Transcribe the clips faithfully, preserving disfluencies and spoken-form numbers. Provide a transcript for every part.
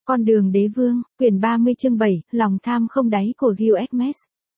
Con đường đế vương, quyển ba mươi chương bảy, lòng tham không đáy của Gilgamesh.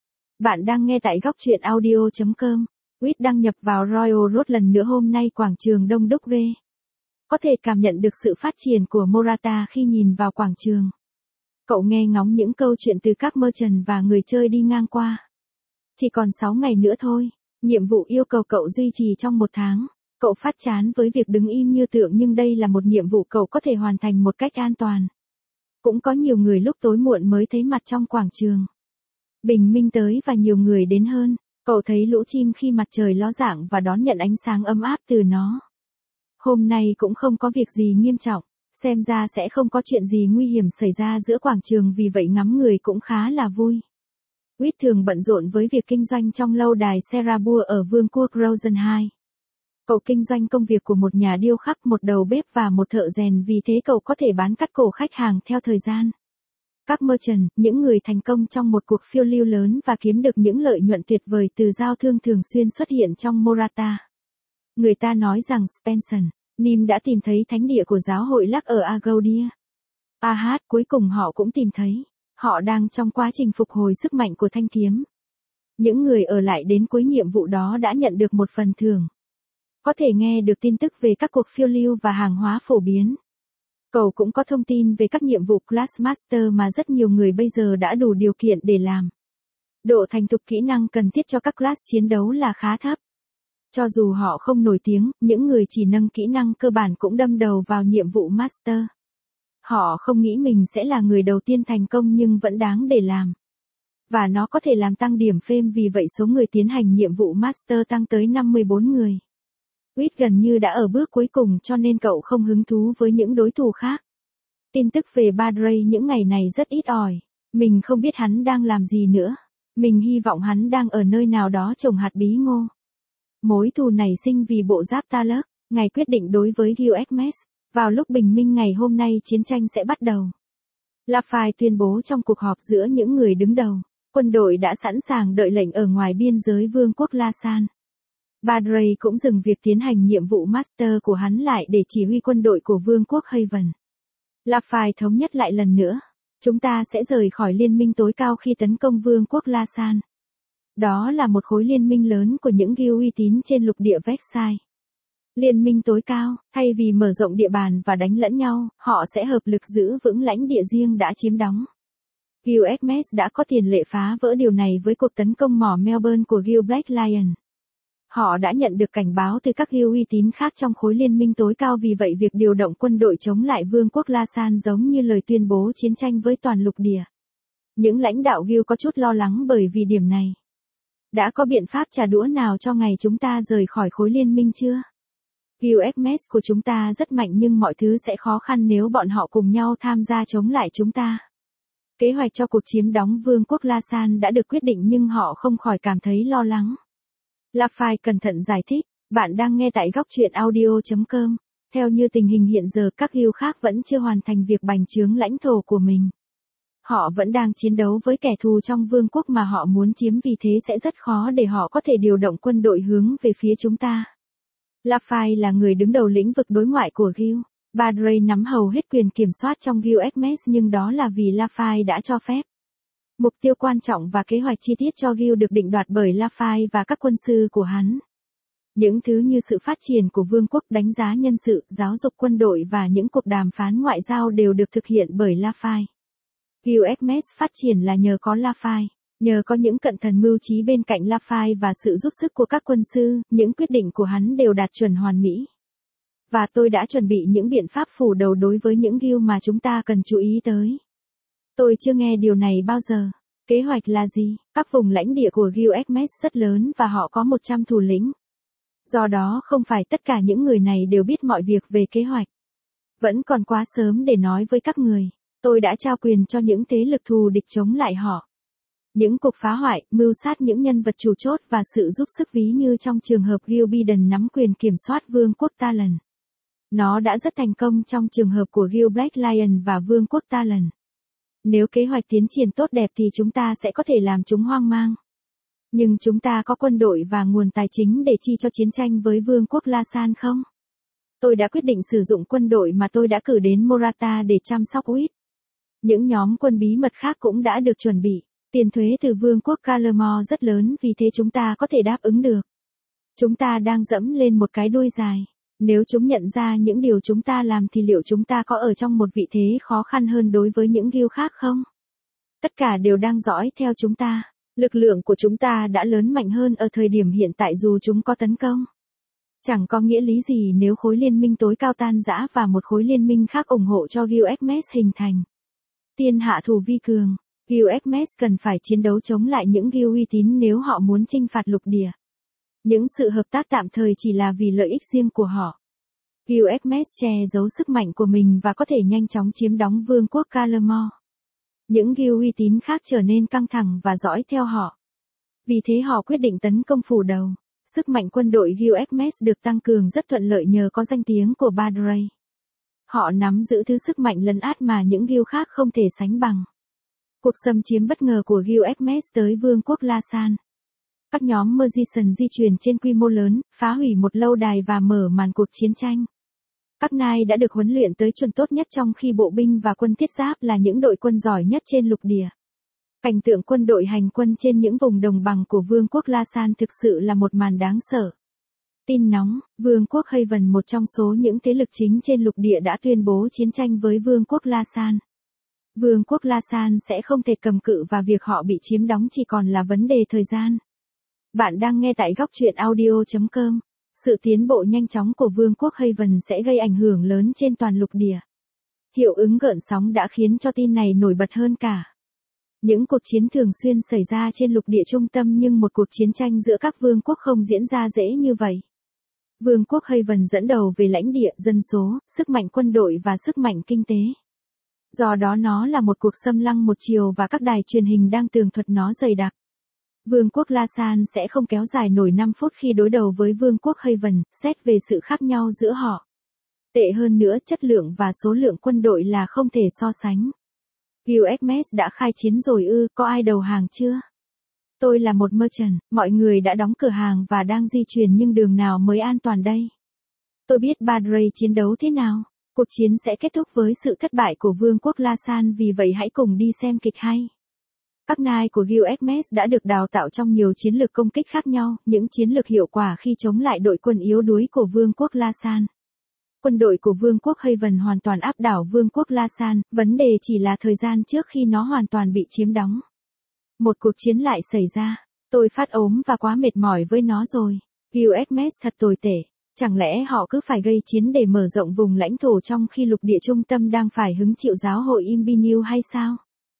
Bạn đang nghe tại góc truyện audio chấm com. Quýt đăng nhập vào Royal Road lần nữa hôm nay quảng trường đông đúc ghê. Có thể cảm nhận được sự phát triển của Morata khi nhìn vào quảng trường. Cậu nghe ngóng những câu chuyện từ các merchant và người chơi đi ngang qua. Chỉ còn sáu ngày nữa thôi, nhiệm vụ yêu cầu cậu duy trì trong một tháng. Cậu phát chán với việc đứng im như tượng nhưng đây là một nhiệm vụ cậu có thể hoàn thành một cách an toàn. Cũng có nhiều người lúc tối muộn mới thấy mặt trong quảng trường. Bình minh tới và nhiều người đến hơn, cậu thấy lũ chim khi mặt trời ló dạng và đón nhận ánh sáng ấm áp từ nó. Hôm nay cũng không có việc gì nghiêm trọng, xem ra sẽ không có chuyện gì nguy hiểm xảy ra giữa quảng trường vì vậy ngắm người cũng khá là vui. Quýt thường bận rộn với việc kinh doanh trong lâu đài Serabur ở vương quốc Rosen hai. Cậu kinh doanh công việc của một nhà điêu khắc, một đầu bếp và một thợ rèn, vì thế cậu có thể bán cắt cổ khách hàng theo thời gian. Các merchant, những người thành công trong một cuộc phiêu lưu lớn và kiếm được những lợi nhuận tuyệt vời từ giao thương thường xuyên xuất hiện trong Morata. Người ta nói rằng Spencer, Nim đã tìm thấy thánh địa của giáo hội Lắc ở Agoudia. Ahad, cuối cùng họ cũng tìm thấy. Họ đang trong quá trình phục hồi sức mạnh của thanh kiếm. Những người ở lại đến cuối nhiệm vụ đó đã nhận được một phần thưởng. Có thể nghe được tin tức về các cuộc phiêu lưu và hàng hóa phổ biến. Cậu cũng có thông tin về các nhiệm vụ Class Master mà rất nhiều người bây giờ đã đủ điều kiện để làm. Độ thành thục kỹ năng cần thiết cho các class chiến đấu là khá thấp. Cho dù họ không nổi tiếng, những người chỉ nâng kỹ năng cơ bản cũng đâm đầu vào nhiệm vụ Master. Họ không nghĩ mình sẽ là người đầu tiên thành công nhưng vẫn đáng để làm. Và nó có thể làm tăng điểm fame, vì vậy số người tiến hành nhiệm vụ Master tăng tới năm mươi bốn người. Quýt gần như đã ở bước cuối cùng cho nên cậu không hứng thú với những đối thủ khác. Tin tức về Badray những ngày này rất ít ỏi. Mình không biết hắn đang làm gì nữa. Mình hy vọng hắn đang ở nơi nào đó trồng hạt bí ngô. Mối thù nảy sinh vì bộ giáp Taluk, ngày quyết định đối với Gilgamesh. Vào lúc bình minh ngày hôm nay chiến tranh sẽ bắt đầu. Laphai tuyên bố trong cuộc họp giữa những người đứng đầu. Quân đội đã sẵn sàng đợi lệnh ở ngoài biên giới vương quốc La San. Badray cũng dừng việc tiến hành nhiệm vụ Master của hắn lại để chỉ huy quân đội của vương quốc Haven. Laphai thống nhất lại lần nữa. Chúng ta sẽ rời khỏi liên minh tối cao khi tấn công vương quốc La San. Đó là một khối liên minh lớn của những Gil uy tín trên lục địa Vexai. Liên minh tối cao, thay vì mở rộng địa bàn và đánh lẫn nhau, họ sẽ hợp lực giữ vững lãnh địa riêng đã chiếm đóng. Gilgamesh đã có tiền lệ phá vỡ điều này với cuộc tấn công mỏ Melbourne của Gil Black Lion. Họ đã nhận được cảnh báo từ các Gil uy tín khác trong khối liên minh tối cao, vì vậy việc điều động quân đội chống lại vương quốc La San giống như lời tuyên bố chiến tranh với toàn lục địa. Những lãnh đạo Gil có chút lo lắng bởi vì điểm này. Đã có biện pháp trả đũa nào cho ngày chúng ta rời khỏi khối liên minh chưa? Gilgamesh của chúng ta rất mạnh nhưng mọi thứ sẽ khó khăn nếu bọn họ cùng nhau tham gia chống lại chúng ta. Kế hoạch cho cuộc chiếm đóng vương quốc La San đã được quyết định nhưng họ không khỏi cảm thấy lo lắng. Laphai cẩn thận giải thích, bạn đang nghe tại góc truyện audio chấm com. Theo như tình hình hiện giờ, các Gil khác vẫn chưa hoàn thành việc bành trướng lãnh thổ của mình. Họ vẫn đang chiến đấu với kẻ thù trong vương quốc mà họ muốn chiếm, vì thế sẽ rất khó để họ có thể điều động quân đội hướng về phía chúng ta. Laphai là người đứng đầu lĩnh vực đối ngoại của Gil. Badray nắm hầu hết quyền kiểm soát trong Gilgamesh nhưng đó là vì Laphai đã cho phép. Mục tiêu quan trọng và kế hoạch chi tiết cho Gil được định đoạt bởi Laphai và các quân sư của hắn. Những thứ như sự phát triển của vương quốc, đánh giá nhân sự, giáo dục quân đội và những cuộc đàm phán ngoại giao đều được thực hiện bởi Laphai. Gilgamesh phát triển là nhờ có Laphai. Nhờ có những cận thần mưu trí bên cạnh Laphai và sự giúp sức của các quân sư, những quyết định của hắn đều đạt chuẩn hoàn mỹ. Và tôi đã chuẩn bị những biện pháp phủ đầu đối với những Gil mà chúng ta cần chú ý tới. Tôi chưa nghe điều này bao giờ. Kế hoạch là gì? Các vùng lãnh địa của Gilgamesh rất lớn và họ có một trăm thủ lĩnh. Do đó không phải tất cả những người này đều biết mọi việc về kế hoạch. Vẫn còn quá sớm để nói với các người. Tôi đã trao quyền cho những thế lực thù địch chống lại họ. Những cuộc phá hoại, mưu sát những nhân vật chủ chốt và sự giúp sức, ví như trong trường hợp Gil Biden nắm quyền kiểm soát vương quốc Talon. Nó đã rất thành công trong trường hợp của Gil Black Lion và vương quốc Talon. Nếu kế hoạch tiến triển tốt đẹp thì chúng ta sẽ có thể làm chúng hoang mang. Nhưng chúng ta có quân đội và nguồn tài chính để chi cho chiến tranh với vương quốc La San không? Tôi đã quyết định sử dụng quân đội mà tôi đã cử đến Morata để chăm sóc Quýt. Những nhóm quân bí mật khác cũng đã được chuẩn bị. Tiền thuế từ Vương quốc Calamore rất lớn vì thế chúng ta có thể đáp ứng được. Chúng ta đang dẫm lên một cái đuôi dài. Nếu chúng nhận ra những điều chúng ta làm thì liệu chúng ta có ở trong một vị thế khó khăn hơn đối với những guild khác không? Tất cả đều đang dõi theo chúng ta. Lực lượng của chúng ta đã lớn mạnh hơn ở thời điểm hiện tại dù chúng có tấn công. Chẳng có nghĩa lý gì nếu khối liên minh tối cao tan rã và một khối liên minh khác ủng hộ cho Guild Hermes hình thành. Tiên hạ thủ vi cường, Guild Hermes cần phải chiến đấu chống lại những guild uy tín nếu họ muốn chinh phạt lục địa. Những sự hợp tác tạm thời chỉ là vì lợi ích riêng của họ. Guild Hermes che giấu sức mạnh của mình và có thể nhanh chóng chiếm đóng vương quốc Calamore. Những guild uy tín khác trở nên căng thẳng và dõi theo họ. Vì thế họ quyết định tấn công phủ đầu. Sức mạnh quân đội Guild Hermes được tăng cường rất thuận lợi nhờ có danh tiếng của Badray. Họ nắm giữ thứ sức mạnh lấn át mà những guild khác không thể sánh bằng. Cuộc xâm chiếm bất ngờ của Guild Hermes tới vương quốc La San. Các nhóm Magician di chuyển trên quy mô lớn, phá hủy một lâu đài và mở màn cuộc chiến tranh. Các nai đã được huấn luyện tới chuẩn tốt nhất trong khi bộ binh và quân thiết giáp là những đội quân giỏi nhất trên lục địa. Cảnh tượng quân đội hành quân trên những vùng đồng bằng của Vương quốc La San thực sự là một màn đáng sợ. Tin nóng, Vương quốc Haven một trong số những thế lực chính trên lục địa đã tuyên bố chiến tranh với Vương quốc La San. Vương quốc La San sẽ không thể cầm cự và việc họ bị chiếm đóng chỉ còn là vấn đề thời gian. Bạn đang nghe tại góc truyện audio chấm com. Sự tiến bộ nhanh chóng của Vương quốc Haven sẽ gây ảnh hưởng lớn trên toàn lục địa. Hiệu ứng gợn sóng đã khiến cho tin này nổi bật hơn cả. Những cuộc chiến thường xuyên xảy ra trên lục địa trung tâm nhưng một cuộc chiến tranh giữa các vương quốc không diễn ra dễ như vậy. Vương quốc Haven dẫn đầu về lãnh địa, dân số, sức mạnh quân đội và sức mạnh kinh tế. Do đó nó là một cuộc xâm lăng một chiều và các đài truyền hình đang tường thuật nó dày đặc. Vương quốc La San sẽ không kéo dài nổi năm phút khi đối đầu với Vương quốc Haven, xét về sự khác nhau giữa họ. Tệ hơn nữa, chất lượng và số lượng quân đội là không thể so sánh. Guild Hermes đã khai chiến rồi ư, có ai đầu hàng chưa? Tôi là một merchant, mọi người đã đóng cửa hàng và đang di chuyển nhưng đường nào mới an toàn đây? Tôi biết Badray chiến đấu thế nào. Cuộc chiến sẽ kết thúc với sự thất bại của Vương quốc La San vì vậy hãy cùng đi xem kịch hay. Các nai của Guild Hermes đã được đào tạo trong nhiều chiến lược công kích khác nhau, những chiến lược hiệu quả khi chống lại đội quân yếu đuối của Vương quốc La San. Quân đội của Vương quốc Haven hoàn toàn áp đảo Vương quốc La San, vấn đề chỉ là thời gian trước khi nó hoàn toàn bị chiếm đóng. Một cuộc chiến lại xảy ra, tôi phát ốm và quá mệt mỏi với nó rồi. Guild Hermes thật tồi tệ, chẳng lẽ họ cứ phải gây chiến để mở rộng vùng lãnh thổ trong khi lục địa trung tâm đang phải hứng chịu giáo hội Imbinu hay sao?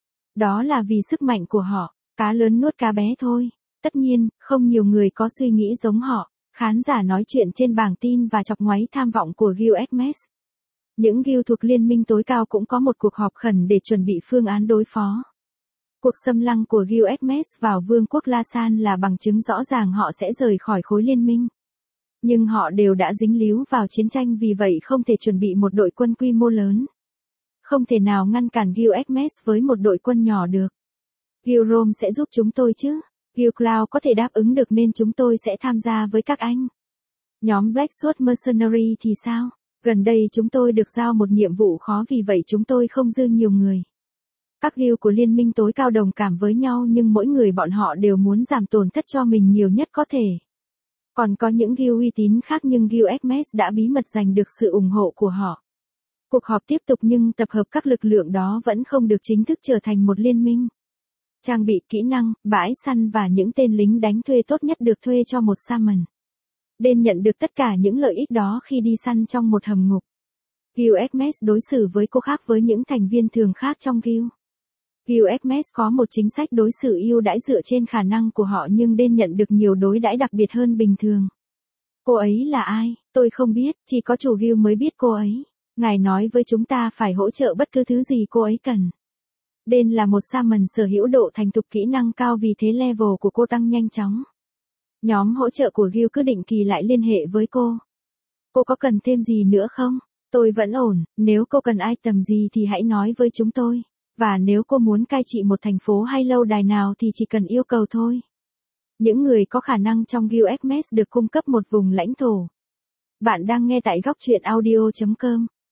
Đó là vì sức mạnh của họ, cá lớn nuốt cá bé thôi. Tất nhiên, không nhiều người có suy nghĩ giống họ. Khán giả nói chuyện trên bảng tin và chọc ngoáy tham vọng của Guild Hermes. Những guild thuộc liên minh tối cao cũng có một cuộc họp khẩn để chuẩn bị phương án đối phó. Cuộc xâm lăng của Guild Hermes vào Vương quốc La San là bằng chứng rõ ràng họ sẽ rời khỏi khối liên minh. Nhưng họ đều đã dính líu vào chiến tranh vì vậy không thể chuẩn bị một đội quân quy mô lớn. Không thể nào ngăn cản Guild Hermes với một đội quân nhỏ được. Guild Rome sẽ giúp chúng tôi chứ? Guild Cloud có thể đáp ứng được nên chúng tôi sẽ tham gia với các anh. Nhóm Blacksword Mercenary thì sao? Gần đây chúng tôi được giao một nhiệm vụ khó vì vậy chúng tôi không dư nhiều người. Các guild của liên minh tối cao đồng cảm với nhau nhưng mỗi người bọn họ đều muốn giảm tổn thất cho mình nhiều nhất có thể. Còn có những guild uy tín khác nhưng Guild Hermes đã bí mật giành được sự ủng hộ của họ. Cuộc họp tiếp tục nhưng tập hợp các lực lượng đó vẫn không được chính thức trở thành một liên minh. Trang bị, kỹ năng, bãi săn và những tên lính đánh thuê tốt nhất được thuê cho một Shaman. Đen nhận được tất cả những lợi ích đó khi đi săn trong một hầm ngục. Guild Hermes đối xử với cô khác với những thành viên thường khác trong guild. Guild Hermes có một chính sách đối xử ưu đãi dựa trên khả năng của họ nhưng Đen nhận được nhiều đối đãi đặc biệt hơn bình thường. Cô ấy là ai? Tôi không biết, chỉ có chủ guild mới biết cô ấy. Ngài nói với chúng ta phải hỗ trợ bất cứ thứ gì cô ấy cần. Đen là một Shaman sở hữu độ thành thục kỹ năng cao vì thế level của cô tăng nhanh chóng. Nhóm hỗ trợ của Guild cứ định kỳ lại liên hệ với cô. Cô có cần thêm gì nữa không? Tôi vẫn ổn, nếu cô cần item gì thì hãy nói với chúng tôi. Và nếu cô muốn cai trị một thành phố hay lâu đài nào thì chỉ cần yêu cầu thôi. Những người có khả năng trong Guild Hermes được cung cấp một vùng lãnh thổ. Bạn đang nghe tại góc truyện audio chấm com.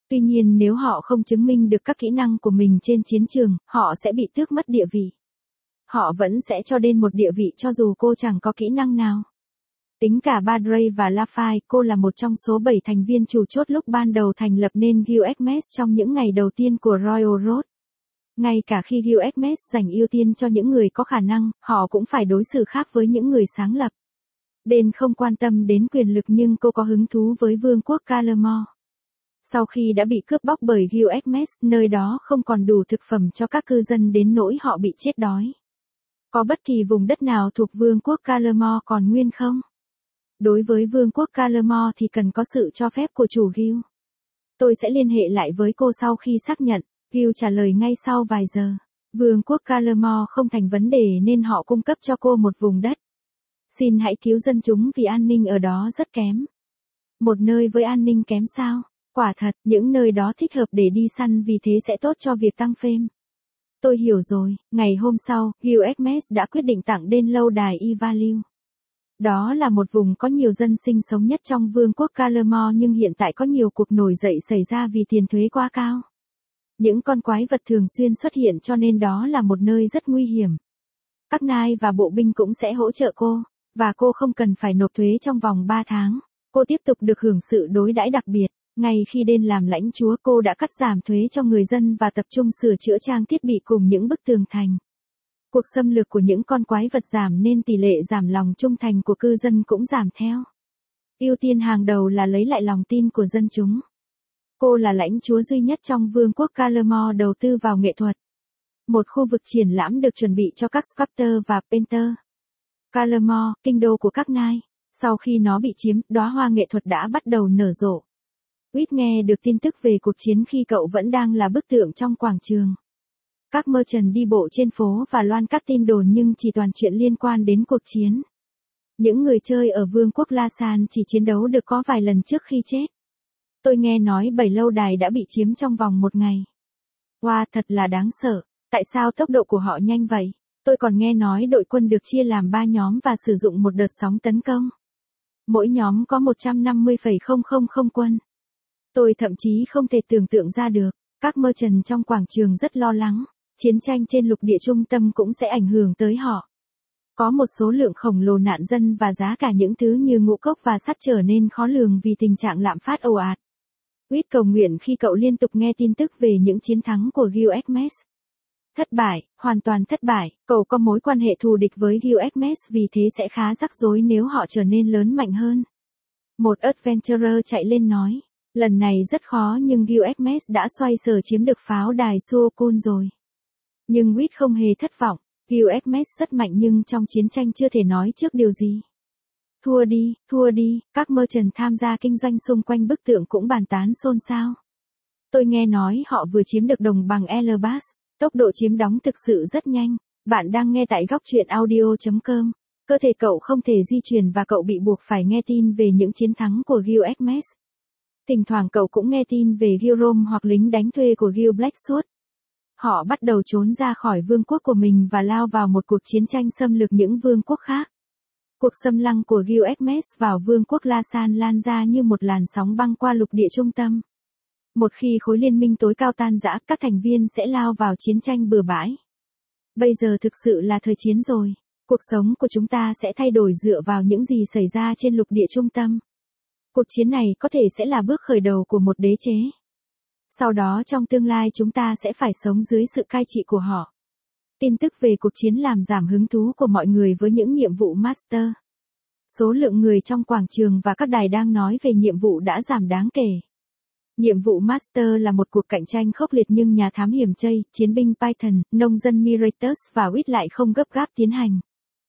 Tuy nhiên nếu họ không chứng minh được các kỹ năng của mình trên chiến trường, họ sẽ bị tước mất địa vị. Họ vẫn sẽ cho đến một địa vị cho dù cô chẳng có kỹ năng nào. Tính cả Badray và Lafay, cô là một trong số bảy thành viên chủ chốt lúc ban đầu thành lập nên Guild trong những ngày đầu tiên của Royal Road. Ngay cả khi Guild dành ưu tiên cho những người có khả năng, họ cũng phải đối xử khác với những người sáng lập. Đền không quan tâm đến quyền lực nhưng cô có hứng thú với vương quốc Calamore. Sau khi đã bị cướp bóc bởi Guild, nơi đó không còn đủ thực phẩm cho các cư dân đến nỗi họ bị chết đói. Có bất kỳ vùng đất nào thuộc vương quốc Calamore còn nguyên không? Đối với vương quốc Calamore thì cần có sự cho phép của chủ Guild. Tôi sẽ liên hệ lại với cô sau khi xác nhận. Guild trả lời ngay sau vài giờ. Vương quốc Calamore không thành vấn đề nên họ cung cấp cho cô một vùng đất. Xin hãy cứu dân chúng vì an ninh ở đó rất kém. Một nơi với an ninh kém sao? Quả thật, những nơi đó thích hợp để đi săn vì thế sẽ tốt cho việc tăng fame. Tôi hiểu rồi, ngày hôm sau, Guild đã quyết định tặng đền lâu đài Ivalue. Đó là một vùng có nhiều dân sinh sống nhất trong vương quốc Calamore nhưng hiện tại có nhiều cuộc nổi dậy xảy ra vì tiền thuế quá cao. Những con quái vật thường xuyên xuất hiện cho nên đó là một nơi rất nguy hiểm. Các nai và bộ binh cũng sẽ hỗ trợ cô, và cô không cần phải nộp thuế trong vòng ba tháng. Cô tiếp tục được hưởng sự đối đãi đặc biệt. Ngay khi đền làm lãnh chúa cô đã cắt giảm thuế cho người dân và tập trung sửa chữa trang thiết bị cùng những bức tường thành. Cuộc xâm lược của những con quái vật giảm nên tỷ lệ giảm lòng trung thành của cư dân cũng giảm theo. Ưu tiên hàng đầu là lấy lại lòng tin của dân chúng. Cô là lãnh chúa duy nhất trong vương quốc Calamore đầu tư vào nghệ thuật. Một khu vực triển lãm được chuẩn bị cho các sculptor và painter. Calamore, kinh đô của các nai. Sau khi nó bị chiếm, đóa hoa nghệ thuật đã bắt đầu nở rộ. Whit nghe được tin tức về cuộc chiến khi cậu vẫn đang là bức tượng trong quảng trường. Các merchant đi bộ trên phố và loan các tin đồn nhưng chỉ toàn chuyện liên quan đến cuộc chiến. Những người chơi ở vương quốc La San chỉ chiến đấu được có vài lần trước khi chết. Tôi nghe nói bảy lâu đài đã bị chiếm trong vòng một ngày. Wow, thật là đáng sợ. Tại sao tốc độ của họ nhanh vậy? Tôi còn nghe nói đội quân được chia làm ba nhóm và sử dụng một đợt sóng tấn công. Mỗi nhóm có một trăm năm mươi nghìn quân. Tôi thậm chí không thể tưởng tượng ra được. Các merchant trong quảng trường rất lo lắng. Chiến tranh trên lục địa trung tâm cũng sẽ ảnh hưởng tới họ. Có một số lượng khổng lồ nạn dân và giá cả những thứ như ngũ cốc và sắt trở nên khó lường vì tình trạng lạm phát ồ ạt. Whit cầu nguyện khi cậu liên tục nghe tin tức về những chiến thắng của Guild. Thất bại, hoàn toàn thất bại, cậu có mối quan hệ thù địch với Guild vì thế sẽ khá rắc rối nếu họ trở nên lớn mạnh hơn. Một adventurer chạy lên nói, lần này rất khó nhưng Guild đã xoay sở chiếm được pháo đài Suokun rồi. Nhưng Whit không hề thất vọng, Guild rất mạnh nhưng trong chiến tranh chưa thể nói trước điều gì. Thua đi, thua đi, các merchant tham gia kinh doanh xung quanh bức tượng cũng bàn tán xôn xao. Tôi nghe nói họ vừa chiếm được đồng bằng Elbas, tốc độ chiếm đóng thực sự rất nhanh. Bạn đang nghe tại góc truyện audio chấm com. Cơ thể cậu không thể di chuyển và cậu bị buộc phải nghe tin về những chiến thắng của Guild. Thỉnh thoảng cậu cũng nghe tin về Guild Rome hoặc lính đánh thuê của Guild Blacksword. Họ bắt đầu trốn ra khỏi vương quốc của mình và lao vào một cuộc chiến tranh xâm lược những vương quốc khác. Cuộc xâm lăng của Guild vào vương quốc La San lan ra như một làn sóng băng qua lục địa trung tâm. Một khi khối liên minh tối cao tan rã, các thành viên sẽ lao vào chiến tranh bừa bãi. Bây giờ thực sự là thời chiến rồi. Cuộc sống của chúng ta sẽ thay đổi dựa vào những gì xảy ra trên lục địa trung tâm. Cuộc chiến này có thể sẽ là bước khởi đầu của một đế chế. Sau đó trong tương lai chúng ta sẽ phải sống dưới sự cai trị của họ. Tin tức về cuộc chiến làm giảm hứng thú của mọi người với những nhiệm vụ master. Số lượng người trong quảng trường và các đài đang nói về nhiệm vụ đã giảm đáng kể. Nhiệm vụ master là một cuộc cạnh tranh khốc liệt nhưng nhà thám hiểm Chey, chiến binh Python, nông dân Miratus và Whit lại không gấp gáp tiến hành.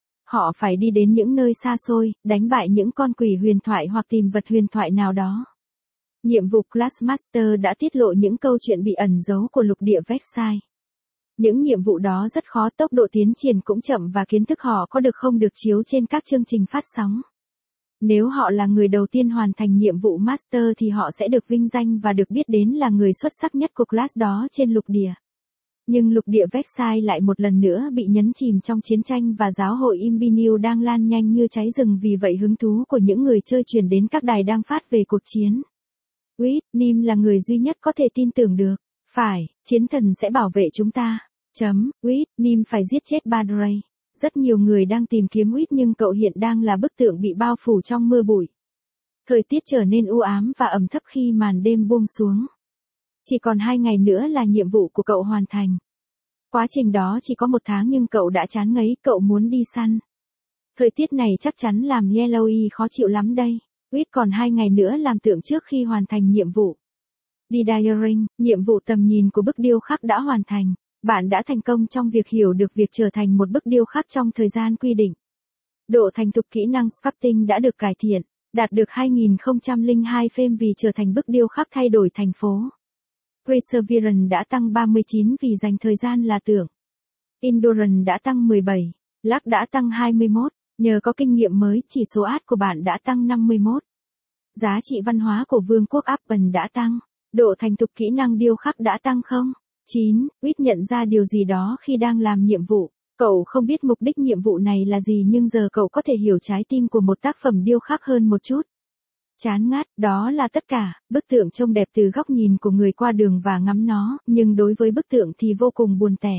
Họ phải đi đến những nơi xa xôi, đánh bại những con quỷ huyền thoại hoặc tìm vật huyền thoại nào đó. Nhiệm vụ Classmaster đã tiết lộ những câu chuyện bị ẩn giấu của lục địa Vexai. Những nhiệm vụ đó rất khó, tốc độ tiến triển cũng chậm và kiến thức họ có được không được chiếu trên các chương trình phát sóng. Nếu họ là người đầu tiên hoàn thành nhiệm vụ Master thì họ sẽ được vinh danh và được biết đến là người xuất sắc nhất của class đó trên lục địa. Nhưng lục địa Vexai lại một lần nữa bị nhấn chìm trong chiến tranh và giáo hội Imbiniu đang lan nhanh như cháy rừng, vì vậy hứng thú của những người chơi chuyển đến các đài đang phát về cuộc chiến. Quýt, Nim là người duy nhất có thể tin tưởng được. Phải, chiến thần sẽ bảo vệ chúng ta. Chấm, Quýt, Nim phải giết chết Badray. Rất nhiều người đang tìm kiếm Quýt nhưng cậu hiện đang là bức tượng bị bao phủ trong mưa bụi. Thời tiết trở nên u ám và ẩm thấp khi màn đêm buông xuống. Chỉ còn hai ngày nữa là nhiệm vụ của cậu hoàn thành. Quá trình đó chỉ có một tháng nhưng cậu đã chán ngấy, cậu muốn đi săn. Thời tiết này chắc chắn làm Yellowy khó chịu lắm đây. Quýt còn hai ngày nữa làm tượng trước khi hoàn thành nhiệm vụ. Diaring, nhiệm vụ tầm nhìn của bức điêu khắc đã hoàn thành. Bạn đã thành công trong việc hiểu được việc trở thành một bức điêu khắc trong thời gian quy định. Độ thành thục kỹ năng sculpting đã được cải thiện, đạt được hai nghìn không trăm lẻ hai frame vì trở thành bức điêu khắc thay đổi thành phố. Perseverance đã tăng ba mươi chín vì dành thời gian là tượng. Endurance đã tăng mười bảy, Luck đã tăng hai mươi mốt, nhờ có kinh nghiệm mới, chỉ số át của bạn đã tăng năm mươi mốt. Giá trị văn hóa của Vương quốc Apple đã tăng, độ thành thục kỹ năng điêu khắc đã tăng không? chín. Quýt nhận ra điều gì đó khi đang làm nhiệm vụ. Cậu không biết mục đích nhiệm vụ này là gì nhưng giờ cậu có thể hiểu trái tim của một tác phẩm điêu khắc hơn một chút. Chán ngắt, đó là tất cả, bức tượng trông đẹp từ góc nhìn của người qua đường và ngắm nó, nhưng đối với bức tượng thì vô cùng buồn tẻ.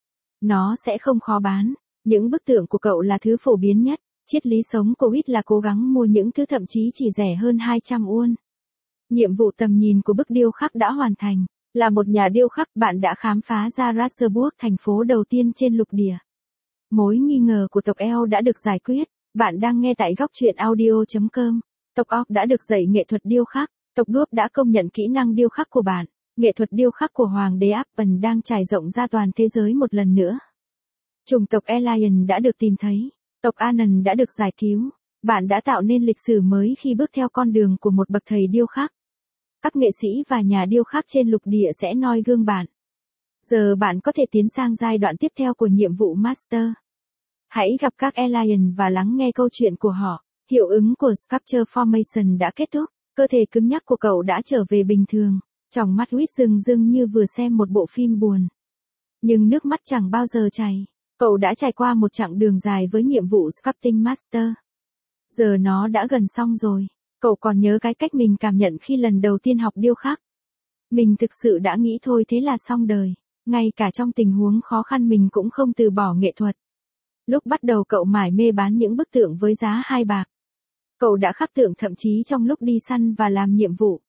Nó sẽ không khó bán, những bức tượng của cậu là thứ phổ biến nhất, triết lý sống của Quýt là cố gắng mua những thứ thậm chí chỉ rẻ hơn hai trăm won. Nhiệm vụ tầm nhìn của bức điêu khắc đã hoàn thành. Là một nhà điêu khắc, bạn đã khám phá ra Ratzeburg, thành phố đầu tiên trên lục địa. Mối nghi ngờ của tộc Eo đã được giải quyết. Bạn đang nghe tại góc truyện audio chấm com. Tộc Orc đã được dạy nghệ thuật điêu khắc. Tộc Đuốc đã công nhận kỹ năng điêu khắc của bạn. Nghệ thuật điêu khắc của Hoàng đế Apple đang trải rộng ra toàn thế giới một lần nữa. Chủng tộc Elion đã được tìm thấy. Tộc Anan đã được giải cứu. Bạn đã tạo nên lịch sử mới khi bước theo con đường của một bậc thầy điêu khắc. Các nghệ sĩ và nhà điêu khắc trên lục địa sẽ noi gương bạn. Giờ bạn có thể tiến sang giai đoạn tiếp theo của nhiệm vụ Master. Hãy gặp các Elion và lắng nghe câu chuyện của họ. Hiệu ứng của Sculpture Formation đã kết thúc. Cơ thể cứng nhắc của cậu đã trở về bình thường. Tròng mắt Quýt rưng rưng như vừa xem một bộ phim buồn. Nhưng nước mắt chẳng bao giờ chảy. Cậu đã trải qua một chặng đường dài với nhiệm vụ Sculpting Master. Giờ nó đã gần xong rồi. Cậu còn nhớ cái cách mình cảm nhận khi lần đầu tiên học điêu khắc. Mình thực sự đã nghĩ thôi thế là xong đời. Ngay cả trong tình huống khó khăn mình cũng không từ bỏ nghệ thuật. Lúc bắt đầu cậu mải mê bán những bức tượng với giá hai bạc. Cậu đã khắc tượng thậm chí trong lúc đi săn và làm nhiệm vụ.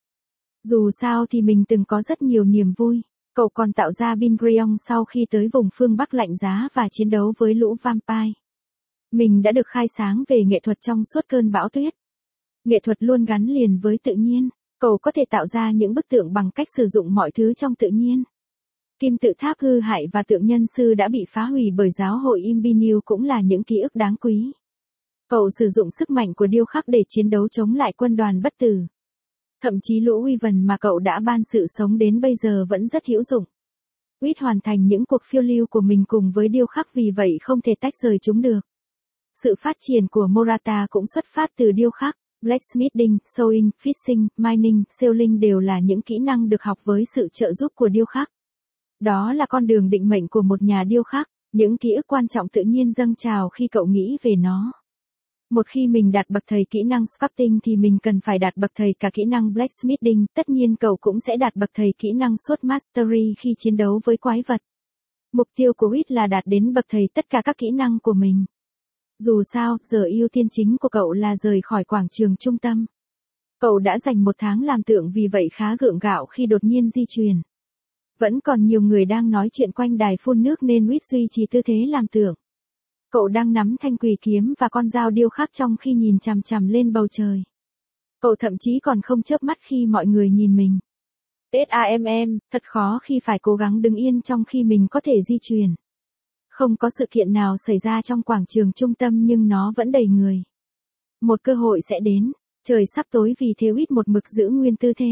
Dù sao thì mình từng có rất nhiều niềm vui. Cậu còn tạo ra Bingrion sau khi tới vùng phương Bắc lạnh giá và chiến đấu với lũ vampire. Mình đã được khai sáng về nghệ thuật trong suốt cơn bão tuyết. Nghệ thuật luôn gắn liền với tự nhiên. Cậu có thể tạo ra những bức tượng bằng cách sử dụng mọi thứ trong tự nhiên. Kim tự tháp hư hại và tượng nhân sư đã bị phá hủy bởi giáo hội Imbinil cũng là những ký ức đáng quý. Cậu sử dụng sức mạnh của điêu khắc để chiến đấu chống lại quân đoàn bất tử. Thậm chí lũ Wyvern mà cậu đã ban sự sống đến bây giờ vẫn rất hữu dụng. Quýt hoàn thành những cuộc phiêu lưu của mình cùng với điêu khắc vì vậy không thể tách rời chúng được. Sự phát triển của Morata cũng xuất phát từ điêu khắc. Blacksmithing, sewing, fishing, mining, sailing đều là những kỹ năng được học với sự trợ giúp của điêu khắc. Đó là con đường định mệnh của một nhà điêu khắc, những ký ức quan trọng tự nhiên dâng trào khi cậu nghĩ về nó. Một khi mình đạt bậc thầy kỹ năng sculpting thì mình cần phải đạt bậc thầy cả kỹ năng blacksmithing, tất nhiên cậu cũng sẽ đạt bậc thầy kỹ năng sword mastery khi chiến đấu với quái vật. Mục tiêu của Quýt là đạt đến bậc thầy tất cả các kỹ năng của mình. Dù sao, giờ ưu tiên chính của cậu là rời khỏi quảng trường trung tâm. Cậu đã dành một tháng làm tượng vì vậy khá gượng gạo khi đột nhiên di chuyển. Vẫn còn nhiều người đang nói chuyện quanh đài phun nước nên Quýt duy trì tư thế làm tượng. Cậu đang nắm thanh quỳ kiếm và con dao điêu khắc trong khi nhìn chằm chằm lên bầu trời. Cậu thậm chí còn không chớp mắt khi mọi người nhìn mình. SAMM, thật khó khi phải cố gắng đứng yên trong khi mình có thể di chuyển. Không có sự kiện nào xảy ra trong quảng trường trung tâm nhưng nó vẫn đầy người. Một cơ hội sẽ đến, trời sắp tối vì thế Quýt một mực giữ nguyên tư thế.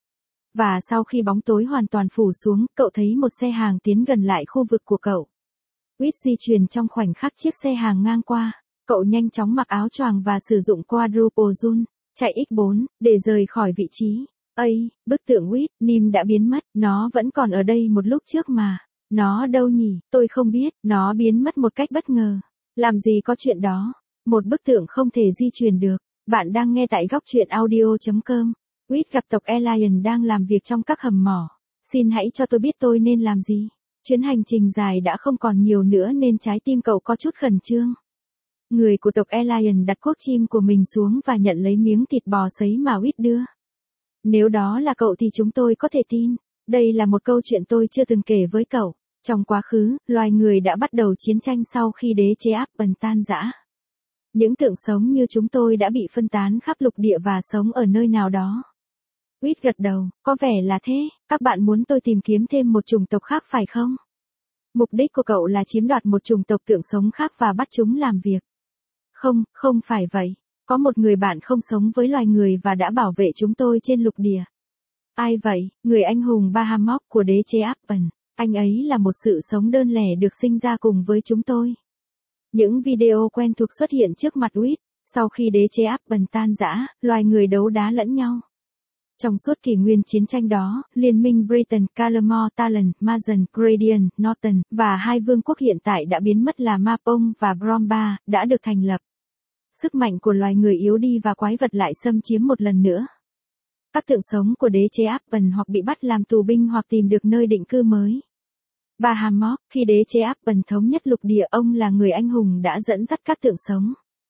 Và sau khi bóng tối hoàn toàn phủ xuống, cậu thấy một xe hàng tiến gần lại khu vực của cậu. Quýt di chuyển trong khoảnh khắc chiếc xe hàng ngang qua. Cậu nhanh chóng mặc áo choàng và sử dụng quadruple zoom, chạy ích bốn, để rời khỏi vị trí. Ây, bức tượng Quýt, Nim đã biến mất, nó vẫn còn ở đây một lúc trước mà. Nó đâu nhỉ, tôi không biết, nó biến mất một cách bất ngờ. Làm gì có chuyện đó, một bức tượng không thể di chuyển được. Bạn đang nghe tại góc truyện audio chấm com. Quýt gặp tộc Alien đang làm việc trong các hầm mỏ. Xin hãy cho tôi biết tôi nên làm gì. Chuyến hành trình dài đã không còn nhiều nữa nên trái tim cậu có chút khẩn trương. Người của tộc Alien đặt cuốc chim của mình xuống và nhận lấy miếng thịt bò sấy mà Quýt đưa. Nếu đó là cậu thì chúng tôi có thể tin. Đây là một câu chuyện tôi chưa từng kể với cậu. Trong quá khứ, loài người đã bắt đầu chiến tranh sau khi đế chế Apple tan rã. Những tượng sống như chúng tôi đã bị phân tán khắp lục địa và sống ở nơi nào đó. Quýt gật đầu, có vẻ là thế, các bạn muốn tôi tìm kiếm thêm một chủng tộc khác phải không? Mục đích của cậu là chiếm đoạt một chủng tộc tượng sống khác và bắt chúng làm việc. Không, không phải vậy. Có một người bạn không sống với loài người và đã bảo vệ chúng tôi trên lục địa. Ai vậy? Người anh hùng Bahamut của đế chế Apple. Anh ấy là một sự sống đơn lẻ được sinh ra cùng với chúng tôi. Những video quen thuộc xuất hiện trước mặt Quýt. Sau khi đế chế Apple tan rã, loài người đấu đá lẫn nhau. Trong suốt kỷ nguyên chiến tranh đó, Liên minh Britain, Calamore, Talon, Mazen, Gradient, Norton, và hai vương quốc hiện tại đã biến mất là Mapong và Bromba, đã được thành lập. Sức mạnh của loài người yếu đi và quái vật lại xâm chiếm một lần nữa. Các tượng sống của đế chế Apple hoặc bị bắt làm tù binh hoặc tìm được nơi định cư mới. Bahamut, khi đế chế Apple thống nhất lục địa, ông là người anh hùng đã dẫn dắt các tượng sống.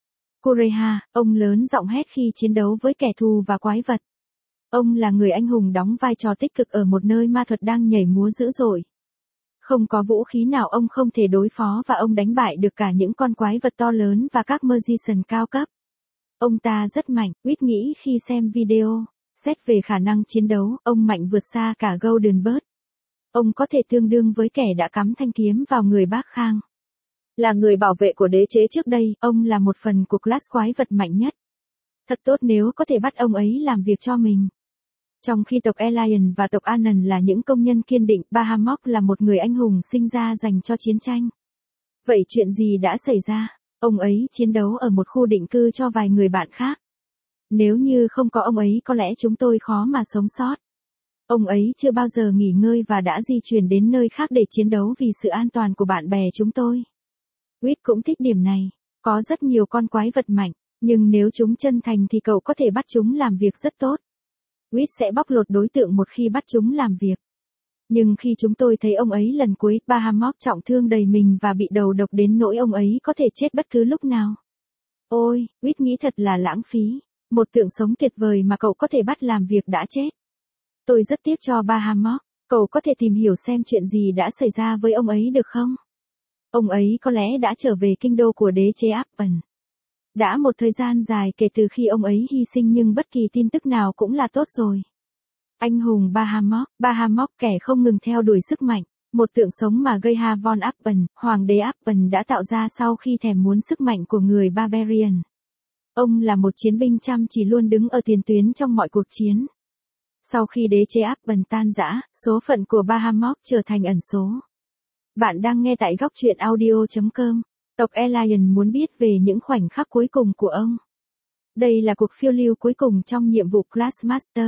Kureha, ông lớn giọng hét khi chiến đấu với kẻ thù và quái vật. Ông là người anh hùng đóng vai trò tích cực ở một nơi ma thuật đang nhảy múa dữ dội. Không có vũ khí nào ông không thể đối phó và ông đánh bại được cả những con quái vật to lớn và các magician cao cấp. Ông ta rất mạnh, Quýt nghĩ khi xem video. Xét về khả năng chiến đấu, ông mạnh vượt xa cả Golden Bird. Ông có thể tương đương với kẻ đã cắm thanh kiếm vào người Bác Khang. Là người bảo vệ của đế chế trước đây, ông là một phần của class quái vật mạnh nhất. Thật tốt nếu có thể bắt ông ấy làm việc cho mình. Trong khi tộc Alien và tộc Anan là những công nhân kiên định, Bahamut là một người anh hùng sinh ra dành cho chiến tranh. Vậy chuyện gì đã xảy ra? Ông ấy chiến đấu ở một khu định cư cho vài người bạn khác. Nếu như không có ông ấy có lẽ chúng tôi khó mà sống sót. Ông ấy chưa bao giờ nghỉ ngơi và đã di chuyển đến nơi khác để chiến đấu vì sự an toàn của bạn bè chúng tôi. Quýt cũng thích điểm này. Có rất nhiều con quái vật mạnh, nhưng nếu chúng chân thành thì cậu có thể bắt chúng làm việc rất tốt. Quýt sẽ bóc lột đối tượng một khi bắt chúng làm việc. Nhưng khi chúng tôi thấy ông ấy lần cuối, Bahamut trọng thương đầy mình và bị đầu độc đến nỗi ông ấy có thể chết bất cứ lúc nào. Ôi, Quýt nghĩ thật là lãng phí. Một tượng sống tuyệt vời mà cậu có thể bắt làm việc đã chết. Tôi rất tiếc cho Bahamut. Cậu có thể tìm hiểu xem chuyện gì đã xảy ra với ông ấy được không? Ông ấy có lẽ đã trở về kinh đô của đế chế Apple. Đã một thời gian dài kể từ khi ông ấy hy sinh nhưng bất kỳ tin tức nào cũng là tốt rồi. Anh hùng Bahamut, Bahamut kẻ không ngừng theo đuổi sức mạnh, một tượng sống mà Geha von Apple, hoàng đế Apple đã tạo ra sau khi thèm muốn sức mạnh của người Barbarian. Ông là một chiến binh chăm chỉ luôn đứng ở tiền tuyến trong mọi cuộc chiến. Sau khi đế chế Apple tan rã, số phận của Bahamut trở thành ẩn số. Bạn đang nghe tại góc truyện audio chấm com. Tộc Alien muốn biết về những khoảnh khắc cuối cùng của ông. Đây là cuộc phiêu lưu cuối cùng trong nhiệm vụ Class Master.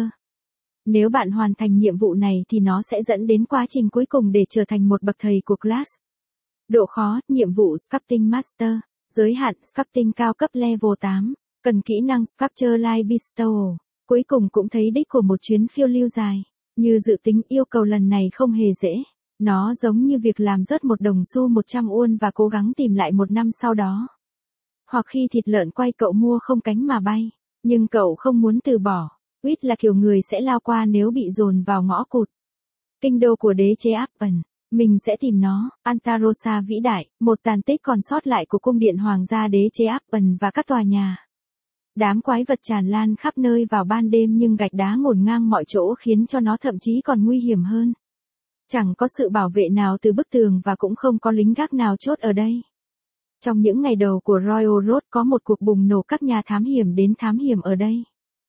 Nếu bạn hoàn thành nhiệm vụ này thì nó sẽ dẫn đến quá trình cuối cùng để trở thành một bậc thầy của class. Độ khó, nhiệm vụ Sculpting Master. Giới hạn Sculpting cao cấp level tám. Cần kỹ năng Sculpture Light Bestow. Cuối cùng cũng thấy đích của một chuyến phiêu lưu dài. Như dự tính, yêu cầu lần này không hề dễ. Nó giống như việc làm rớt một đồng xu một trăm won và cố gắng tìm lại một năm sau đó. Hoặc khi thịt lợn quay cậu mua không cánh mà bay. Nhưng cậu không muốn từ bỏ. Quýt là kiểu người sẽ lao qua nếu bị dồn vào ngõ cụt. Kinh đô của đế chế Apple. Mình sẽ tìm nó. Antarosa vĩ đại, một tàn tích còn sót lại của cung điện hoàng gia đế chế Apple và các tòa nhà. Đám quái vật tràn lan khắp nơi vào ban đêm nhưng gạch đá ngổn ngang mọi chỗ khiến cho nó thậm chí còn nguy hiểm hơn. Chẳng có sự bảo vệ nào từ bức tường và cũng không có lính gác nào chốt ở đây. Trong những ngày đầu của Royal Road có một cuộc bùng nổ, các nhà thám hiểm đến thám hiểm ở đây.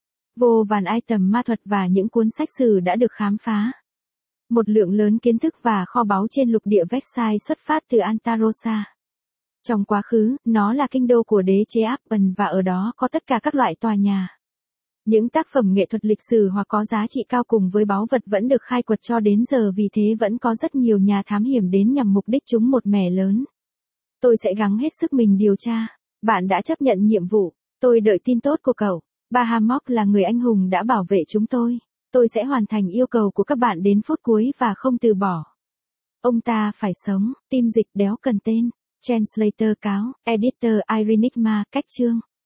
Vô vàn item ma thuật và những cuốn sách sử đã được khám phá. Một lượng lớn kiến thức và kho báu trên lục địa Versailles xuất phát từ Antarosa. Trong quá khứ, nó là kinh đô của đế chế Apple và ở đó có tất cả các loại tòa nhà. Những tác phẩm nghệ thuật lịch sử hoặc có giá trị cao cùng với báu vật vẫn được khai quật cho đến giờ, vì thế vẫn có rất nhiều nhà thám hiểm đến nhằm mục đích trúng một mẻ lớn. Tôi sẽ gắng hết sức mình điều tra. Bạn đã chấp nhận nhiệm vụ. Tôi đợi tin tốt của cậu. Bahamut là người anh hùng đã bảo vệ chúng tôi. Tôi sẽ hoàn thành yêu cầu của các bạn đến phút cuối và không từ bỏ. Ông ta phải sống, team dịch đéo cần tên. Translator cáo, editor Irenigma, cách chương.